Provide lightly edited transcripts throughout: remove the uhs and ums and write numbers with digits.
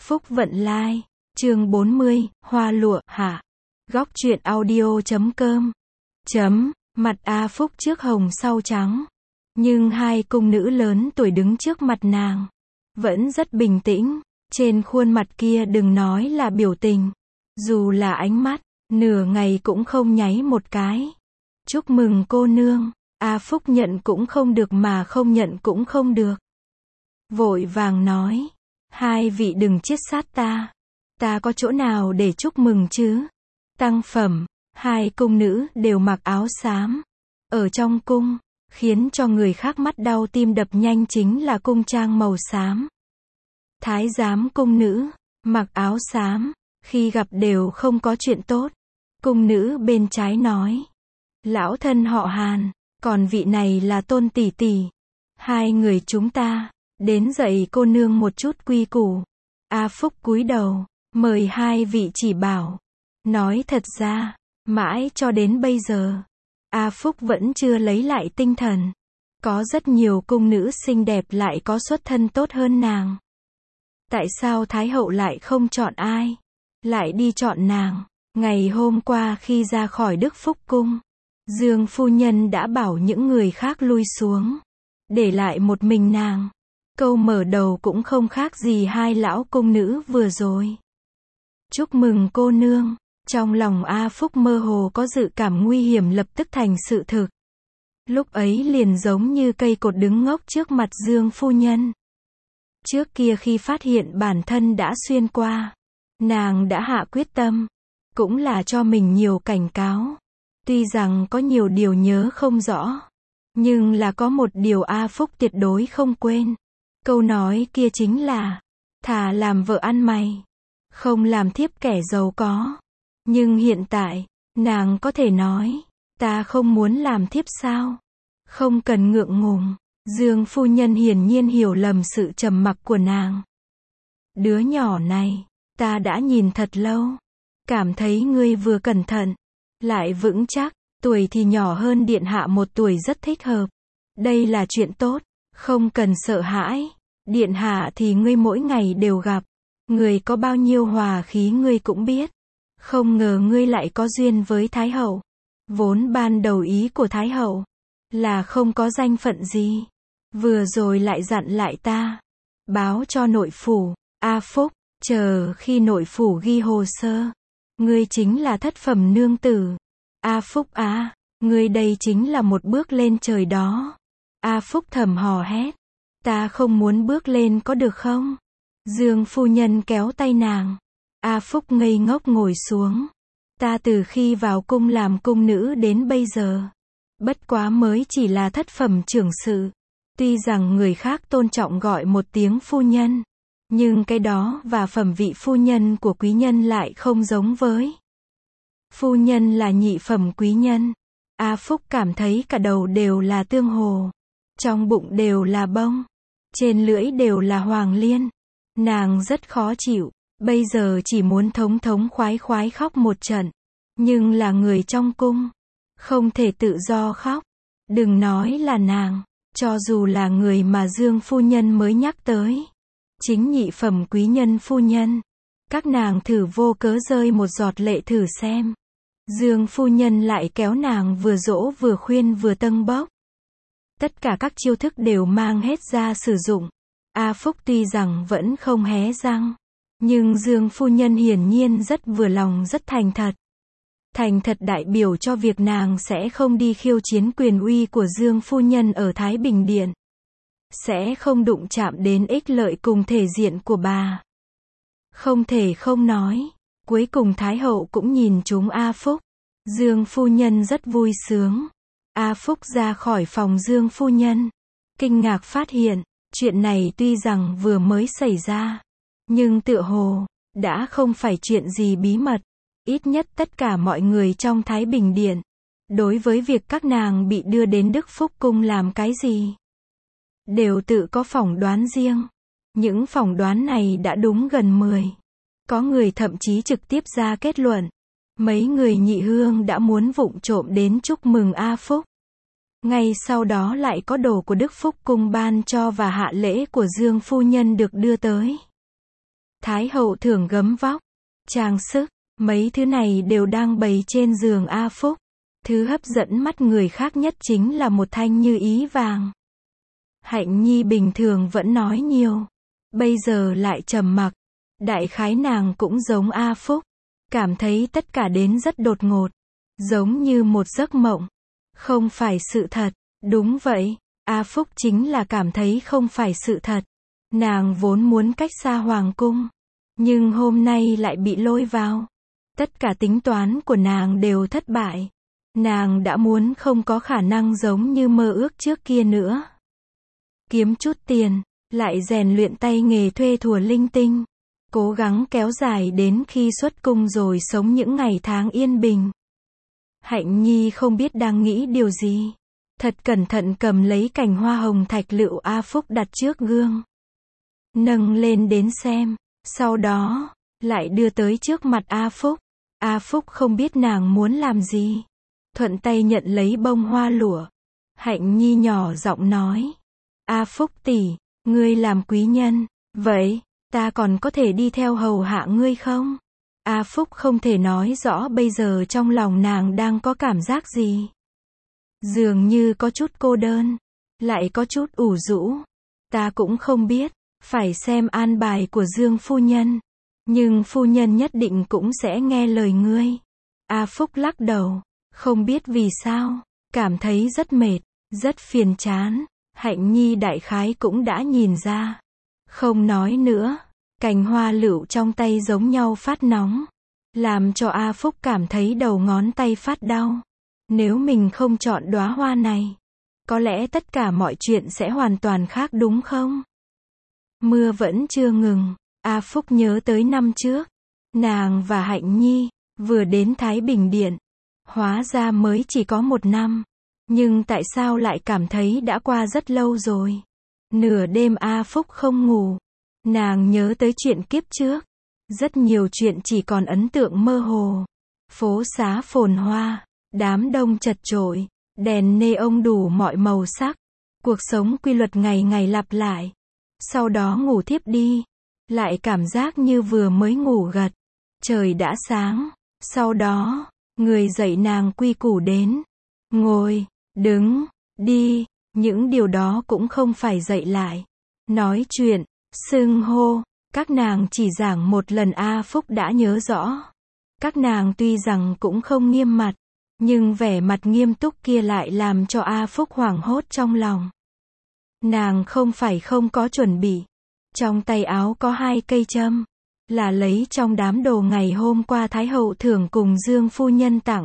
Phúc Vận Lai, chương 40, Hoa Lụa, hạ. Góc truyện audio.com. Mặt A Phúc trước hồng sau trắng. Nhưng hai cung nữ lớn tuổi đứng trước mặt nàng. Vẫn rất bình tĩnh. Trên khuôn mặt kia đừng nói là biểu tình. Dù là ánh mắt, nửa ngày cũng không nháy một cái. Chúc mừng cô nương. A Phúc nhận cũng không được mà không nhận cũng không được. Vội vàng nói. Hai vị đừng chiết sát ta. Ta có chỗ nào để chúc mừng chứ? Tăng phẩm, hai cung nữ đều mặc áo xám. Ở trong cung, khiến cho người khác mắt đau tim đập nhanh chính là cung trang màu xám. Thái giám cung nữ, mặc áo xám, khi gặp đều không có chuyện tốt. Cung nữ bên trái nói. Lão thân họ Hàn, còn vị này là Tôn tỷ tỷ. Hai người chúng ta, đến dạy cô nương một chút quy củ. A Phúc cúi đầu, mời hai vị chỉ bảo. Nói thật ra, mãi cho đến bây giờ, A Phúc vẫn chưa lấy lại tinh thần. Có rất nhiều cung nữ xinh đẹp lại có xuất thân tốt hơn nàng. Tại sao Thái hậu lại không chọn ai? Lại đi chọn nàng? Ngày hôm qua khi ra khỏi Đức Phúc cung, Dương phu nhân đã bảo những người khác lui xuống, để lại một mình nàng. Câu mở đầu cũng không khác gì hai lão cung nữ vừa rồi. Chúc mừng cô nương. Trong lòng A Phúc mơ hồ có dự cảm nguy hiểm lập tức thành sự thực. Lúc ấy liền giống như cây cột đứng ngốc trước mặt Dương phu nhân. Trước kia khi phát hiện bản thân đã xuyên qua, nàng đã hạ quyết tâm, cũng là cho mình nhiều cảnh cáo. Tuy rằng có nhiều điều nhớ không rõ, nhưng là có một điều A Phúc tuyệt đối không quên. Câu nói kia chính là, thà làm vợ ăn mày, không làm thiếp kẻ giàu có. Nhưng hiện tại, nàng có thể nói, ta không muốn làm thiếp sao? Không cần ngượng ngùng. Dương phu nhân hiển nhiên hiểu lầm sự trầm mặc của nàng. Đứa nhỏ này, ta đã nhìn thật lâu. Cảm thấy ngươi vừa cẩn thận, lại vững chắc, tuổi thì nhỏ hơn điện hạ một tuổi rất thích hợp. Đây là chuyện tốt, không cần sợ hãi. Điện hạ thì ngươi mỗi ngày đều gặp. Người có bao nhiêu hòa khí ngươi cũng biết. Không ngờ ngươi lại có duyên với Thái hậu. Vốn ban đầu ý của Thái hậu là không có danh phận gì. Vừa rồi lại dặn lại ta báo cho nội phủ. A Phúc, chờ khi nội phủ ghi hồ sơ, ngươi chính là thất phẩm nương tử. A Phúc à, ngươi đây chính là một bước lên trời đó. A Phúc thầm hò hét. Ta không muốn bước lên có được không? Dương phu nhân kéo tay nàng. A Phúc ngây ngốc ngồi xuống. Ta từ khi vào cung làm cung nữ đến bây giờ, bất quá mới chỉ là thất phẩm trưởng sự. Tuy rằng người khác tôn trọng gọi một tiếng phu nhân, nhưng cái đó và phẩm vị phu nhân của quý nhân lại không giống với. Phu nhân là nhị phẩm quý nhân. A Phúc cảm thấy cả đầu đều là tương hồ, trong bụng đều là bông, trên lưỡi đều là hoàng liên. Nàng rất khó chịu. Bây giờ chỉ muốn thống thống khoái khoái khóc một trận. Nhưng là người trong cung, không thể tự do khóc. Đừng nói là nàng, cho dù là người mà Dương phu nhân mới nhắc tới, chính nhị phẩm quý nhân phu nhân, các nàng thử vô cớ rơi một giọt lệ thử xem. Dương phu nhân lại kéo nàng vừa dỗ vừa khuyên vừa tâng bốc. Tất cả các chiêu thức đều mang hết ra sử dụng. A Phúc tuy rằng vẫn không hé răng, nhưng Dương phu nhân hiển nhiên rất vừa lòng rất thành thật. Thành thật đại biểu cho việc nàng sẽ không đi khiêu chiến quyền uy của Dương phu nhân ở Thái Bình Điện. Sẽ không đụng chạm đến ích lợi cùng thể diện của bà. Không thể không nói, cuối cùng Thái hậu cũng nhìn chúng A Phúc. Dương phu nhân rất vui sướng. A Phúc ra khỏi phòng Dương phu nhân, kinh ngạc phát hiện, chuyện này tuy rằng vừa mới xảy ra, nhưng tựa hồ đã không phải chuyện gì bí mật. Ít nhất tất cả mọi người trong Thái Bình Điện, đối với việc các nàng bị đưa đến Đức Phúc cung làm cái gì, đều tự có phỏng đoán riêng. Những phỏng đoán này đã đúng gần 10. Có người thậm chí trực tiếp ra kết luận, mấy người nhị hương đã muốn vụng trộm đến chúc mừng A Phúc. Ngay sau đó lại có đồ của Đức Phúc cung ban cho và hạ lễ của Dương phu nhân được đưa tới. Thái hậu thưởng gấm vóc, trang sức, mấy thứ này đều đang bày trên giường A Phúc. Thứ hấp dẫn mắt người khác nhất chính là một thanh như ý vàng. Hạnh Nhi bình thường vẫn nói nhiều, bây giờ lại trầm mặc. Đại khái nàng cũng giống A Phúc, cảm thấy tất cả đến rất đột ngột, giống như một giấc mộng, không phải sự thật. Đúng vậy, A Phúc chính là cảm thấy không phải sự thật. Nàng vốn muốn cách xa hoàng cung, nhưng hôm nay lại bị lôi vào. Tất cả tính toán của nàng đều thất bại. Nàng đã muốn không có khả năng giống như mơ ước trước kia nữa. Kiếm chút tiền, lại rèn luyện tay nghề thuê thùa linh tinh. Cố gắng kéo dài đến khi xuất cung rồi sống những ngày tháng yên bình. Hạnh Nhi không biết đang nghĩ điều gì. Thật cẩn thận cầm lấy cành hoa hồng thạch lựu A Phúc đặt trước gương. Nâng lên đến xem, sau đó, lại đưa tới trước mặt A Phúc. A Phúc không biết nàng muốn làm gì. Thuận tay nhận lấy bông hoa lụa. Hạnh Nhi nhỏ giọng nói. A Phúc tỷ, ngươi làm quý nhân, vậy, ta còn có thể đi theo hầu hạ ngươi không? A Phúc không thể nói rõ bây giờ trong lòng nàng đang có cảm giác gì. Dường như có chút cô đơn, lại có chút ủ rũ. Ta cũng không biết, phải xem an bài của Dương phu nhân. Nhưng phu nhân nhất định cũng sẽ nghe lời ngươi. A Phúc lắc đầu, không biết vì sao, cảm thấy rất mệt, rất phiền chán. Hạnh Nhi đại khái cũng đã nhìn ra. Không nói nữa, cành hoa lựu trong tay giống nhau phát nóng, làm cho A Phúc cảm thấy đầu ngón tay phát đau. Nếu mình không chọn đóa hoa này, có lẽ tất cả mọi chuyện sẽ hoàn toàn khác đúng không? Mưa vẫn chưa ngừng, A Phúc nhớ tới năm trước, nàng và Hạnh Nhi vừa đến Thái Bình Điện, hóa ra mới chỉ có 1 năm, nhưng tại sao lại cảm thấy đã qua rất lâu rồi? Nửa đêm A Phúc không ngủ, nàng nhớ tới chuyện kiếp trước, rất nhiều chuyện chỉ còn ấn tượng mơ hồ. Phố xá phồn hoa, đám đông chật chội, đèn neon đủ mọi màu sắc, cuộc sống quy luật ngày ngày lặp lại. Sau đó ngủ thiếp đi, lại cảm giác như vừa mới ngủ gật. Trời đã sáng, sau đó, người dậy nàng quy củ đến. Ngồi, đứng, đi, những điều đó cũng không phải dậy lại. Nói chuyện, xưng hô, các nàng chỉ giảng một lần A Phúc đã nhớ rõ. Các nàng tuy rằng cũng không nghiêm mặt, nhưng vẻ mặt nghiêm túc kia lại làm cho A Phúc hoảng hốt trong lòng. Nàng không phải không có chuẩn bị. Trong tay áo có 2 cây châm, là lấy trong đám đồ ngày hôm qua Thái hậu thưởng cùng Dương phu nhân tặng.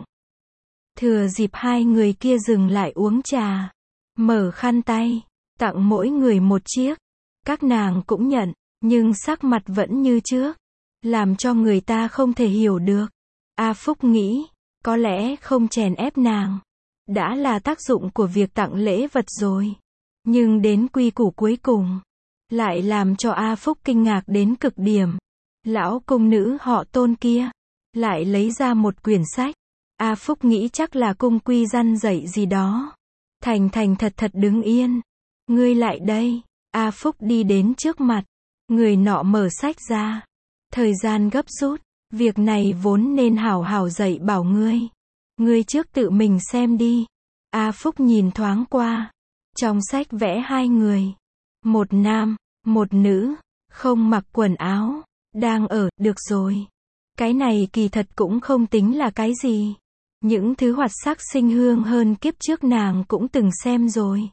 Thừa dịp 2 người kia dừng lại uống trà, mở khăn tay, tặng mỗi người 1 chiếc. Các nàng cũng nhận, nhưng sắc mặt vẫn như trước, làm cho người ta không thể hiểu được. A Phúc nghĩ, có lẽ không chèn ép nàng, đã là tác dụng của việc tặng lễ vật rồi. Nhưng đến quy củ cuối cùng, lại làm cho A Phúc kinh ngạc đến cực điểm. Lão cung nữ họ Tôn kia, lại lấy ra một quyển sách. A Phúc nghĩ chắc là cung quy răn dạy gì đó. Thành thành thật thật đứng yên. Ngươi lại đây. A Phúc đi đến trước mặt. Người nọ mở sách ra. Thời gian gấp rút. Việc này vốn nên hảo hảo dạy bảo ngươi. Ngươi trước tự mình xem đi. A Phúc nhìn thoáng qua. Trong sách vẽ 2 người. Một nam, một nữ, không mặc quần áo, đang ở, được rồi. Cái này kỳ thật cũng không tính là cái gì. Những thứ hoạt sắc sinh hương hơn kiếp trước nàng cũng từng xem rồi.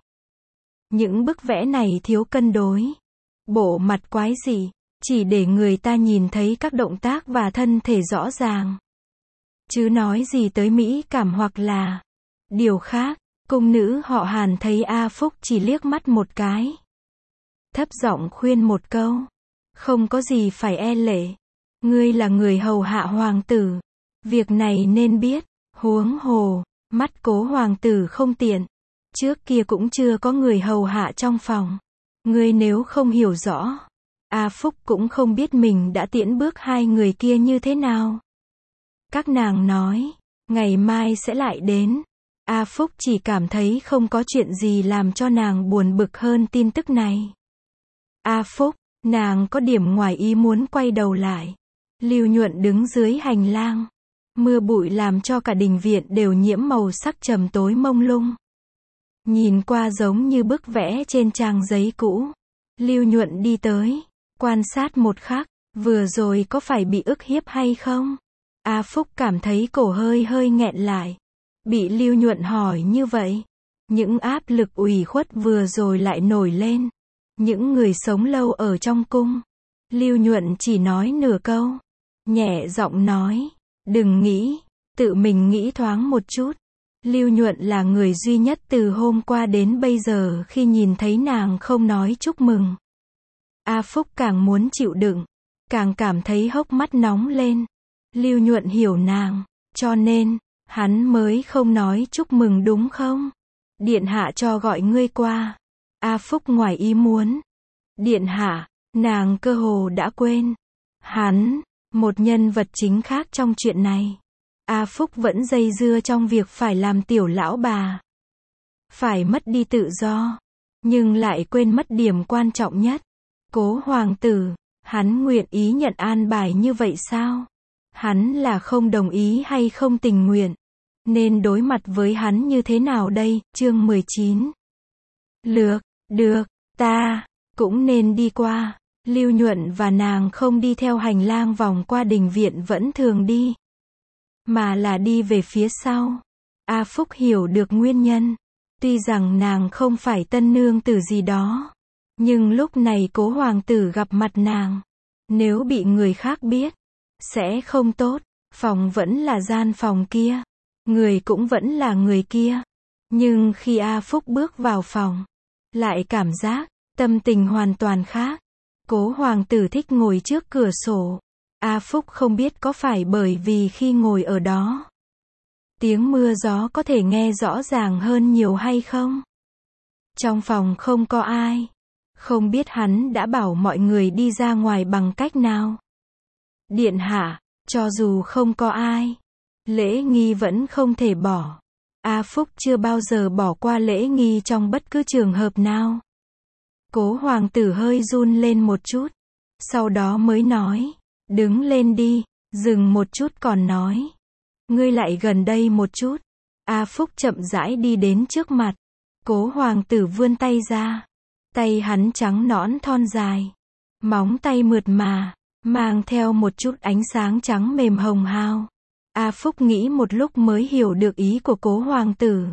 Những bức vẽ này thiếu cân đối. Bộ mặt quái dị, chỉ để người ta nhìn thấy các động tác và thân thể rõ ràng. Chứ nói gì tới mỹ cảm hoặc là điều khác. Cung nữ họ Hàn thấy A Phúc chỉ liếc mắt một cái. Thấp giọng khuyên một câu. Không có gì phải e lệ. Ngươi là người hầu hạ hoàng tử. Việc này nên biết. Huống hồ, mắt Cố hoàng tử không tiện. Trước kia cũng chưa có người hầu hạ trong phòng. Ngươi nếu không hiểu rõ. A Phúc cũng không biết mình đã tiễn bước 2 người kia như thế nào. Các nàng nói, ngày mai sẽ lại đến. A Phúc chỉ cảm thấy không có chuyện gì làm cho nàng buồn bực hơn tin tức này. A Phúc, Nàng có điểm ngoài ý muốn quay đầu lại. Lưu Nhuận đứng dưới hành lang. Mưa bụi làm cho cả đình viện đều nhiễm màu sắc trầm tối mông lung. Nhìn qua giống như bức vẽ trên trang giấy cũ. Lưu Nhuận đi tới, quan sát một khắc, vừa rồi có phải bị ức hiếp hay không? A Phúc cảm thấy cổ hơi hơi nghẹn lại. Bị Lưu Nhuận hỏi như vậy, những áp lực ủy khuất vừa rồi lại nổi lên. Những người sống lâu ở trong cung. Lưu Nhuận chỉ nói nửa câu, nhẹ giọng nói, đừng nghĩ, tự mình nghĩ thoáng một chút. Lưu Nhuận là người duy nhất từ hôm qua đến bây giờ khi nhìn thấy nàng không nói chúc mừng. A Phúc càng muốn chịu đựng, càng cảm thấy hốc mắt nóng lên. Lưu Nhuận hiểu nàng, cho nên, hắn mới không nói chúc mừng đúng không? Điện hạ cho gọi ngươi qua. A Phúc ngoài ý muốn. Điện hạ, nàng cơ hồ đã quên. Hắn, một nhân vật chính khác trong chuyện này. A Phúc vẫn dây dưa trong việc phải làm tiểu lão bà. Phải mất đi tự do. Nhưng lại quên mất điểm quan trọng nhất. Cố hoàng tử, hắn nguyện ý nhận an bài như vậy sao? Hắn là không đồng ý hay không tình nguyện? Nên đối mặt với hắn như thế nào đây? Chương 19. Được, ta cũng nên đi qua. Lưu Nhuận và nàng không đi theo hành lang vòng qua đình viện vẫn thường đi, mà là đi về phía sau. A Phúc hiểu được nguyên nhân. Tuy rằng nàng không phải tân nương tử gì đó, nhưng lúc này cố hoàng tử gặp mặt nàng, nếu bị người khác biết, sẽ không tốt. Phòng vẫn là gian phòng kia, người cũng vẫn là người kia. Nhưng khi A Phúc bước vào phòng, lại cảm giác, tâm tình hoàn toàn khác. Cố hoàng tử thích ngồi trước cửa sổ. A Phúc không biết có phải bởi vì khi ngồi ở đó, tiếng mưa gió có thể nghe rõ ràng hơn nhiều hay không? Trong phòng không có ai. Không biết hắn đã bảo mọi người đi ra ngoài bằng cách nào? Điện hạ, cho dù không có ai, lễ nghi vẫn không thể bỏ. A Phúc chưa bao giờ bỏ qua lễ nghi trong bất cứ trường hợp nào. Cố hoàng tử hơi run lên một chút, sau đó mới nói, đứng lên đi, dừng một chút còn nói, ngươi lại gần đây một chút. A Phúc chậm rãi đi đến trước mặt. Cố hoàng tử vươn tay ra. Tay hắn trắng nõn thon dài, móng tay mượt mà, mang theo một chút ánh sáng trắng mềm hồng hào. A Phúc nghĩ một lúc mới hiểu được ý của cố hoàng tử.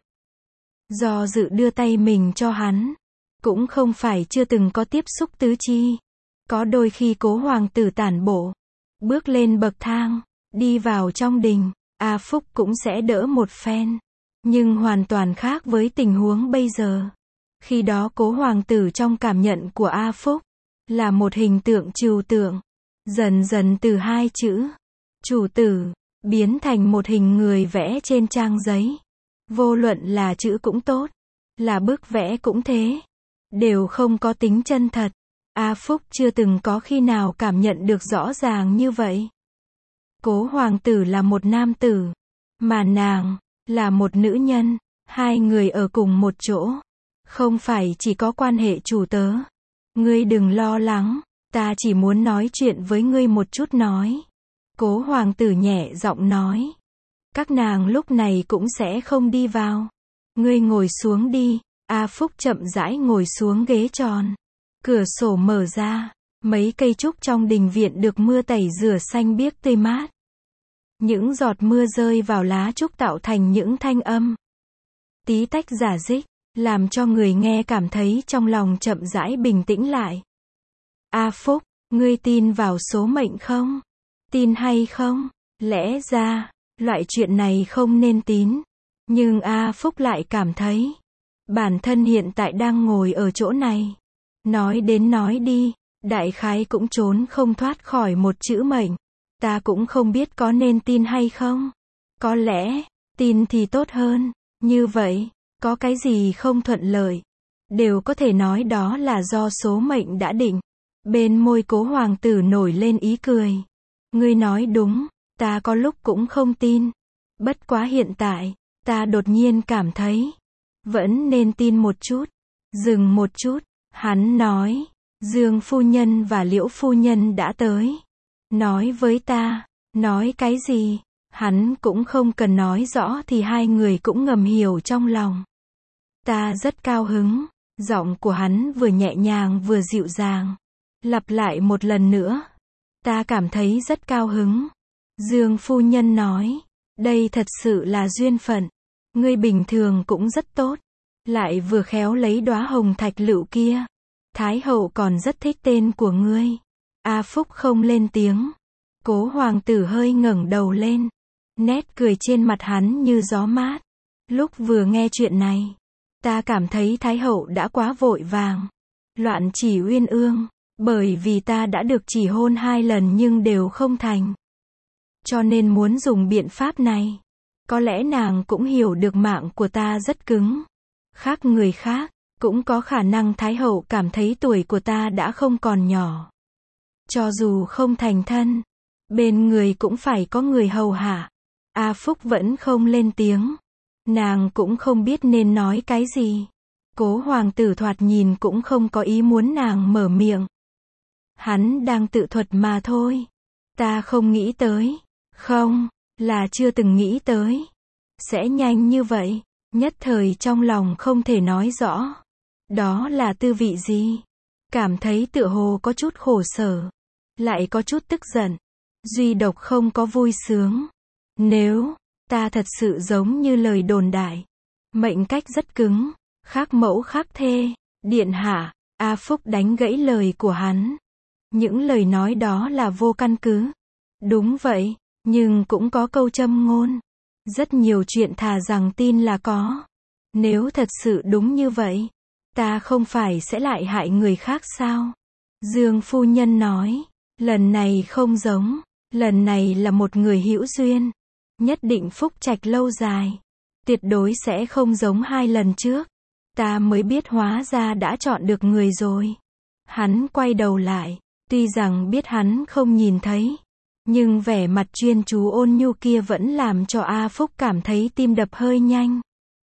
Do dự đưa tay mình cho hắn, cũng không phải chưa từng có tiếp xúc tứ chi. Có đôi khi cố hoàng tử tản bộ, bước lên bậc thang, đi vào trong đình, A Phúc cũng sẽ đỡ một phen. Nhưng hoàn toàn khác với tình huống bây giờ. Khi đó cố hoàng tử trong cảm nhận của A Phúc, là một hình tượng trừu tượng. Dần dần từ hai chữ, chủ tử, biến thành một hình người vẽ trên trang giấy. Vô luận là chữ cũng tốt, là bức vẽ cũng thế, đều không có tính chân thật. A Phúc chưa từng có khi nào cảm nhận được rõ ràng như vậy. Cố hoàng tử là một nam tử, mà nàng là một nữ nhân. Hai người ở cùng một chỗ, không phải chỉ có quan hệ chủ tớ. Ngươi đừng lo lắng, ta chỉ muốn nói chuyện với ngươi một chút nói. Cố hoàng tử nhẹ giọng nói. Các nàng lúc này cũng sẽ không đi vào. Ngươi ngồi xuống đi. A Phúc chậm rãi ngồi xuống ghế tròn. Cửa sổ mở ra, mấy cây trúc trong đình viện được mưa tẩy rửa xanh biếc tươi mát. Những giọt mưa rơi vào lá trúc tạo thành những thanh âm tí tách rả rích, làm cho người nghe cảm thấy trong lòng chậm rãi bình tĩnh lại. A Phúc, ngươi tin vào số mệnh không? Tin hay không? Lẽ ra, loại chuyện này không nên tín. Nhưng A Phúc lại cảm thấy, bản thân hiện tại đang ngồi ở chỗ này. Nói đến nói đi, đại khái cũng trốn không thoát khỏi một chữ mệnh. Ta cũng không biết có nên tin hay không. Có lẽ, tin thì tốt hơn. Như vậy, có cái gì không thuận lợi, đều có thể nói đó là do số mệnh đã định. Bên môi cố hoàng tử nổi lên ý cười. Ngươi nói đúng, ta có lúc cũng không tin. Bất quá hiện tại, ta đột nhiên cảm thấy, vẫn nên tin một chút. Dừng một chút, hắn nói, Dương phu nhân và Liễu phu nhân đã tới. Nói với ta. Nói cái gì? Hắn cũng không cần nói rõ thì hai người cũng ngầm hiểu trong lòng. Ta rất cao hứng. Giọng của hắn vừa nhẹ nhàng vừa dịu dàng. Lặp lại một lần nữa. Ta cảm thấy rất cao hứng. Dương phu nhân nói. Đây thật sự là duyên phận. Ngươi bình thường cũng rất tốt. Lại vừa khéo lấy đóa hồng thạch lựu kia. Thái hậu còn rất thích tên của ngươi. A Phúc không lên tiếng. Cố hoàng tử hơi ngẩng đầu lên. Nét cười trên mặt hắn như gió mát. Lúc vừa nghe chuyện này, ta cảm thấy Thái hậu đã quá vội vàng. Loạn chỉ uyên ương. Bởi vì ta đã được chỉ hôn 2 lần nhưng đều không thành. Cho nên muốn dùng biện pháp này. Có lẽ nàng cũng hiểu được mạng của ta rất cứng. Khác người khác, cũng có khả năng Thái hậu cảm thấy tuổi của ta đã không còn nhỏ. Cho dù không thành thân, bên người cũng phải có người hầu hạ. A Phúc vẫn không lên tiếng. Nàng cũng không biết nên nói cái gì. Cố hoàng tử thoạt nhìn cũng không có ý muốn nàng mở miệng. Hắn đang tự thuật mà thôi. Ta không nghĩ tới. Không, là chưa từng nghĩ tới. Sẽ nhanh như vậy. Nhất thời trong lòng không thể nói rõ. Đó là tư vị gì? Cảm thấy tựa hồ có chút khổ sở. Lại có chút tức giận. Duy độc không có vui sướng. Nếu, ta thật sự giống như lời đồn đại. Mệnh cách rất cứng. Khác mẫu khác thê. Điện hạ, A Phúc đánh gãy lời của hắn. Những lời nói đó là vô căn cứ. Đúng vậy, nhưng cũng có câu châm ngôn. Rất nhiều chuyện thà rằng tin là có. Nếu thật sự đúng như vậy, ta không phải sẽ lại hại người khác sao? Dương phu nhân nói, lần này không giống, lần này là một người hữu duyên. Nhất định phúc trạch lâu dài. Tuyệt đối sẽ không giống 2 lần trước. Ta mới biết hóa ra đã chọn được người rồi. Hắn quay đầu lại, tuy rằng biết hắn không nhìn thấy. Nhưng vẻ mặt chuyên chú ôn nhu kia vẫn làm cho A Phúc cảm thấy tim đập hơi nhanh.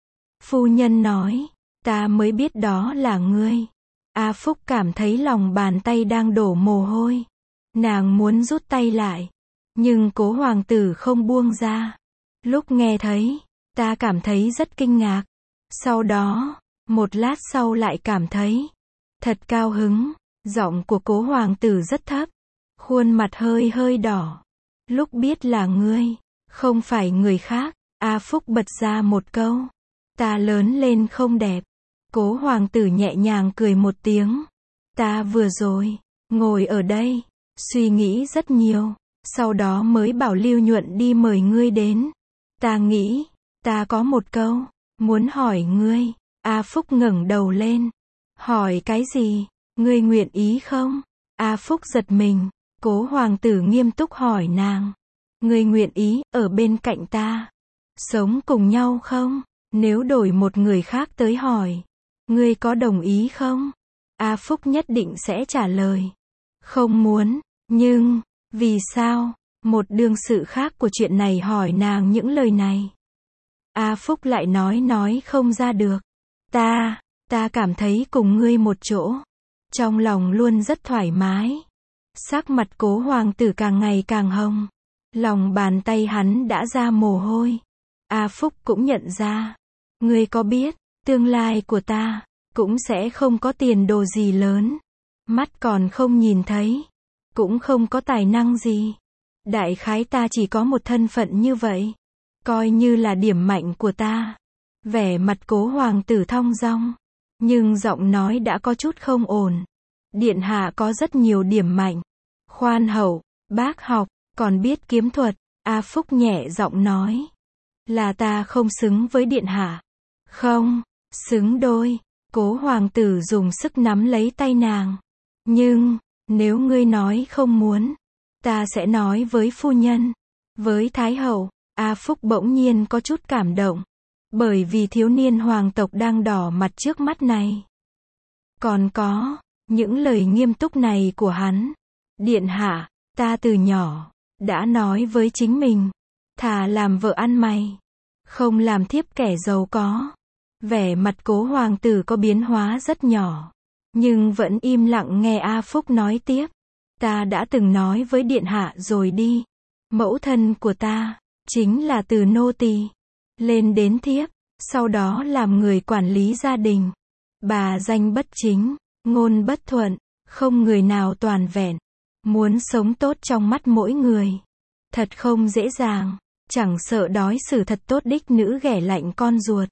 Phu nhân nói, ta mới biết đó là ngươi. A Phúc cảm thấy lòng bàn tay đang đổ mồ hôi. Nàng muốn rút tay lại. Nhưng cố hoàng tử không buông ra. Lúc nghe thấy, ta cảm thấy rất kinh ngạc. Sau đó, một lát sau lại cảm thấy thật cao hứng. Giọng của cố hoàng tử rất thấp. Khuôn mặt hơi hơi đỏ. Lúc biết là ngươi, không phải người khác, A Phúc bật ra một câu. Ta lớn lên không đẹp. Cố hoàng tử nhẹ nhàng cười một tiếng. Ta vừa rồi, ngồi ở đây, suy nghĩ rất nhiều. Sau đó mới bảo Lưu Nhuận đi mời ngươi đến. Ta nghĩ, ta có một câu, muốn hỏi ngươi. A Phúc ngẩng đầu lên. Hỏi cái gì? Ngươi nguyện ý không? A Phúc giật mình. Cố hoàng tử nghiêm túc hỏi nàng. Ngươi nguyện ý, ở bên cạnh ta. Sống cùng nhau không? Nếu đổi một người khác tới hỏi. Ngươi có đồng ý không? A Phúc nhất định sẽ trả lời. Không muốn, nhưng, vì sao? Một đương sự khác của chuyện này hỏi nàng những lời này. A Phúc lại nói không ra được. Ta cảm thấy cùng ngươi một chỗ. Trong lòng luôn rất thoải mái. Sắc mặt cố hoàng tử càng ngày càng hồng. Lòng bàn tay hắn đã ra mồ hôi. A Phúc cũng nhận ra. Ngươi có biết, tương lai của ta, cũng sẽ không có tiền đồ gì lớn. Mắt còn không nhìn thấy. Cũng không có tài năng gì. Đại khái ta chỉ có một thân phận như vậy. Coi như là điểm mạnh của ta. Vẻ mặt cố hoàng tử thong dong. Nhưng giọng nói đã có chút không ổn. Điện hạ có rất nhiều điểm mạnh. Khoan hậu, bác học, còn biết kiếm thuật. A Phúc nhẹ giọng nói. Là ta không xứng với điện hạ. Không, xứng đôi. Cố hoàng tử dùng sức nắm lấy tay nàng. Nhưng, nếu ngươi nói không muốn, ta sẽ nói với phu nhân. Với Thái hậu, A Phúc bỗng nhiên có chút cảm động. Bởi vì thiếu niên hoàng tộc đang đỏ mặt trước mắt này. Còn có, những lời nghiêm túc này của hắn. Điện hạ, ta từ nhỏ, đã nói với chính mình. Thà làm vợ ăn mày. Không làm thiếp kẻ giàu có. Vẻ mặt cố hoàng tử có biến hóa rất nhỏ. nhưng vẫn im lặng nghe A Phúc nói tiếp. Ta đã từng nói với điện hạ rồi đi. Mẫu thân của ta, chính là từ nô tỳ lên đến thiếp, sau đó làm người quản lý gia đình. Bà danh bất chính, ngôn bất thuận, không người nào toàn vẹn. Muốn sống tốt trong mắt mỗi người, thật không dễ dàng, chẳng sợ đối xử thật tốt đích nữ ghẻ lạnh con ruột.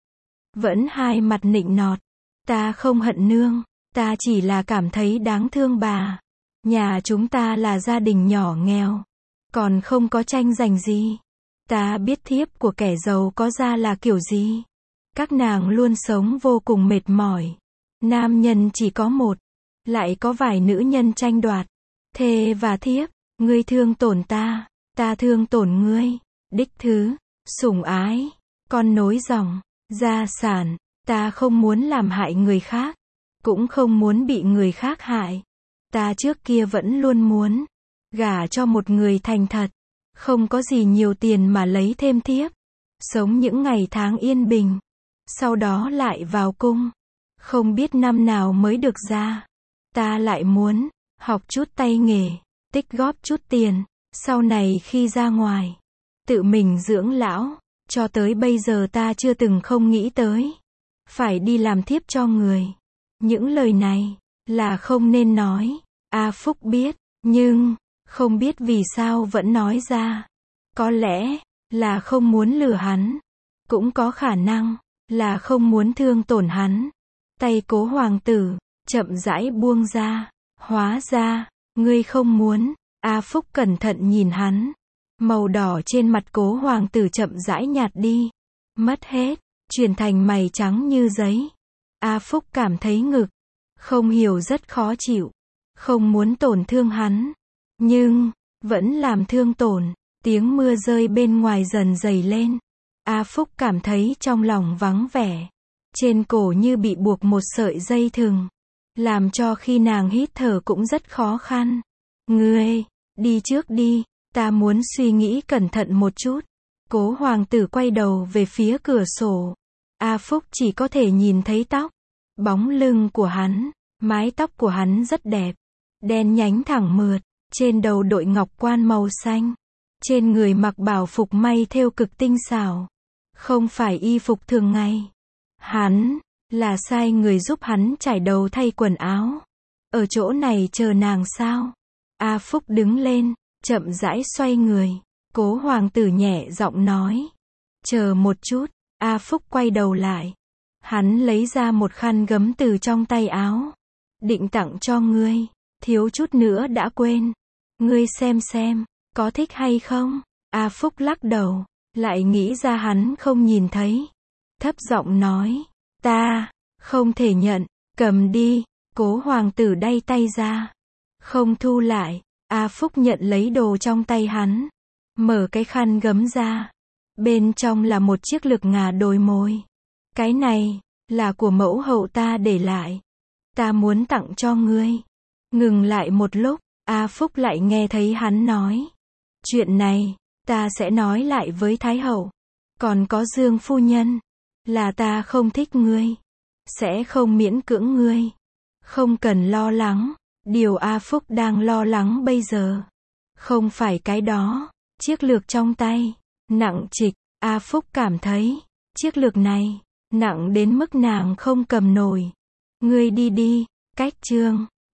Vẫn hai mặt nịnh nọt. Ta không hận nương, ta chỉ là cảm thấy đáng thương bà. Nhà chúng ta là gia đình nhỏ nghèo, còn không có tranh giành gì. Ta biết thiếp của kẻ giàu có ra là kiểu gì. Các nàng luôn sống vô cùng mệt mỏi. Nam nhân chỉ có một, lại có vài nữ nhân tranh đoạt. Thê và thiếp, ngươi thương tổn ta, ta thương tổn ngươi. Đích thứ, sủng ái, con nối dòng, gia sản, ta không muốn làm hại người khác, cũng không muốn bị người khác hại. Ta trước kia vẫn luôn muốn gả cho một người thành thật, không có gì nhiều tiền mà lấy thêm thiếp, sống những ngày tháng yên bình, sau đó lại vào cung, không biết năm nào mới được ra. Ta lại muốn học chút tay nghề, tích góp chút tiền, sau này khi ra ngoài, tự mình dưỡng lão. Cho tới bây giờ ta chưa từng không nghĩ tới phải đi làm thiếp cho người. Những lời này là không nên nói. A Phúc biết, nhưng không biết vì sao vẫn nói ra. Có lẽ là không muốn lừa hắn, cũng có khả năng là không muốn thương tổn hắn. Tay Cố hoàng tử chậm rãi buông ra. Hóa ra ngươi không muốn. A Phúc cẩn thận nhìn hắn. Màu đỏ trên mặt Cố hoàng tử chậm rãi nhạt đi, mất hết, chuyển thành mày trắng như giấy. A Phúc cảm thấy ngực không hiểu rất khó chịu, không muốn tổn thương hắn, nhưng vẫn làm thương tổn. Tiếng mưa rơi bên ngoài dần dày lên. A Phúc cảm thấy trong lòng vắng vẻ, trên cổ như bị buộc một sợi dây thừng, làm cho khi nàng hít thở cũng rất khó khăn. Ngươi đi trước đi, ta muốn suy nghĩ cẩn thận một chút. Cố hoàng tử quay đầu về phía cửa sổ. A Phúc chỉ có thể nhìn thấy tóc, bóng lưng của hắn. Mái tóc của hắn rất đẹp, đen nhánh thẳng mượt, trên đầu đội ngọc quan màu xanh, trên người mặc bảo phục may thêu cực tinh xảo, không phải y phục thường ngày. Hắn là sai người giúp hắn trải đầu thay quần áo. Ở chỗ này chờ nàng sao? A Phúc đứng lên, chậm rãi xoay người. Cố hoàng tử nhẹ giọng nói, chờ một chút. A Phúc quay đầu lại, hắn lấy ra một khăn gấm từ trong tay áo, định tặng cho ngươi, thiếu chút nữa đã quên. Ngươi xem, có thích hay không? A Phúc lắc đầu, lại nghĩ ra hắn không nhìn thấy, thấp giọng nói, ta không thể nhận, cầm đi. Cố hoàng tử đay tay ra, không thu lại. A Phúc nhận lấy đồ trong tay hắn, mở cái khăn gấm ra, bên trong là một chiếc lược ngà đồi mồi. Cái này là của mẫu hậu ta để lại, ta muốn tặng cho ngươi. Ngừng lại một lúc, A Phúc lại nghe thấy hắn nói, chuyện này ta sẽ nói lại với Thái hậu, còn có Dương phu nhân, là ta không thích ngươi, sẽ không miễn cưỡng ngươi, không cần lo lắng. Điều A Phúc đang lo lắng bây giờ không phải cái đó. Chiếc lược trong tay nặng trịch. A Phúc cảm thấy chiếc lược này nặng đến mức nàng không cầm nổi. Ngươi đi đi. Cách chương